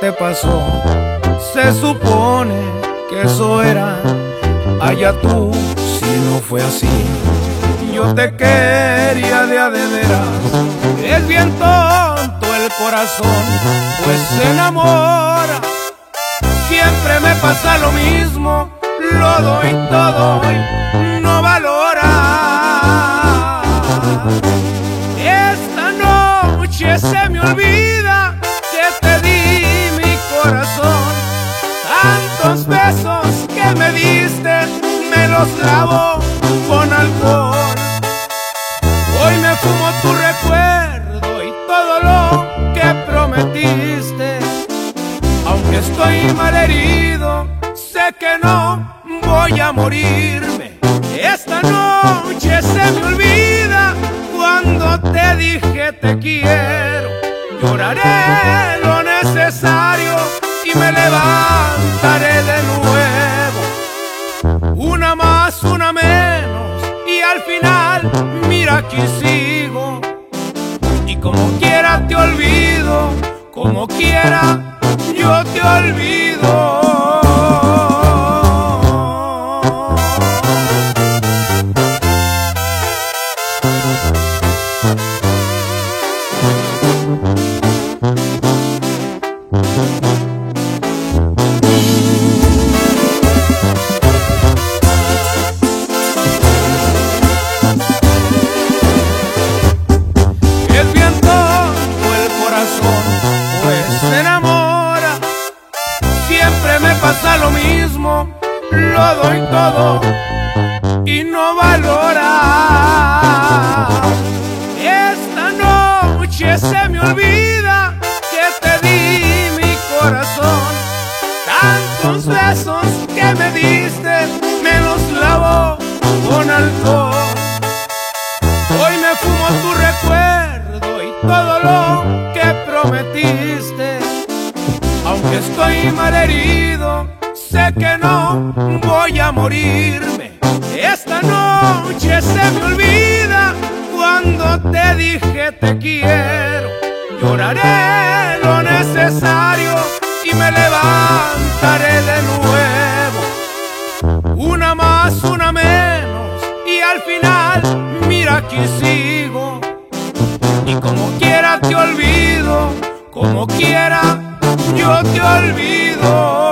te pasó, se supone que eso era. Allá tú, si no fue así. Yo te quería de a de veras. Es bien tonto el corazón, pues se enamora. Siempre me pasa lo mismo, lo doy todo y no valora. Esta noche se me olvida que te di mi corazón. Tantos besos que me diste, me los lavo con alcohol. Hoy me fumo tu recuerdo y todo lo que prometiste. Aunque estoy mal herido, sé que no voy a morirme. Esta noche se me olvida cuando te dije te quiero. Lloraré lo necesario y me levantaré de nuevo. Una más, una menos y al final, mira aquí sigo. Y como quiera te olvido, como quiera yo te olvido. Es bien tonto el corazón, pues se enamora. Siempre me pasa lo mismo, lo doy todo y no valora. Esta noche se me olvida que te di mi corazón. Tantos besos que me diste, me los lavo con alcohol. Hoy me fumo tu recuerdo y todo lo que prometiste. Aunque estoy mal herido, sé que no voy a morirme. Esta noche se me olvida cuando te dije te quiero. Lloraré lo necesario y me levantaré de nuevo. Una más, una menos y al final, mira aquí sigo. Y como quiera te olvido, como quiera yo te olvido.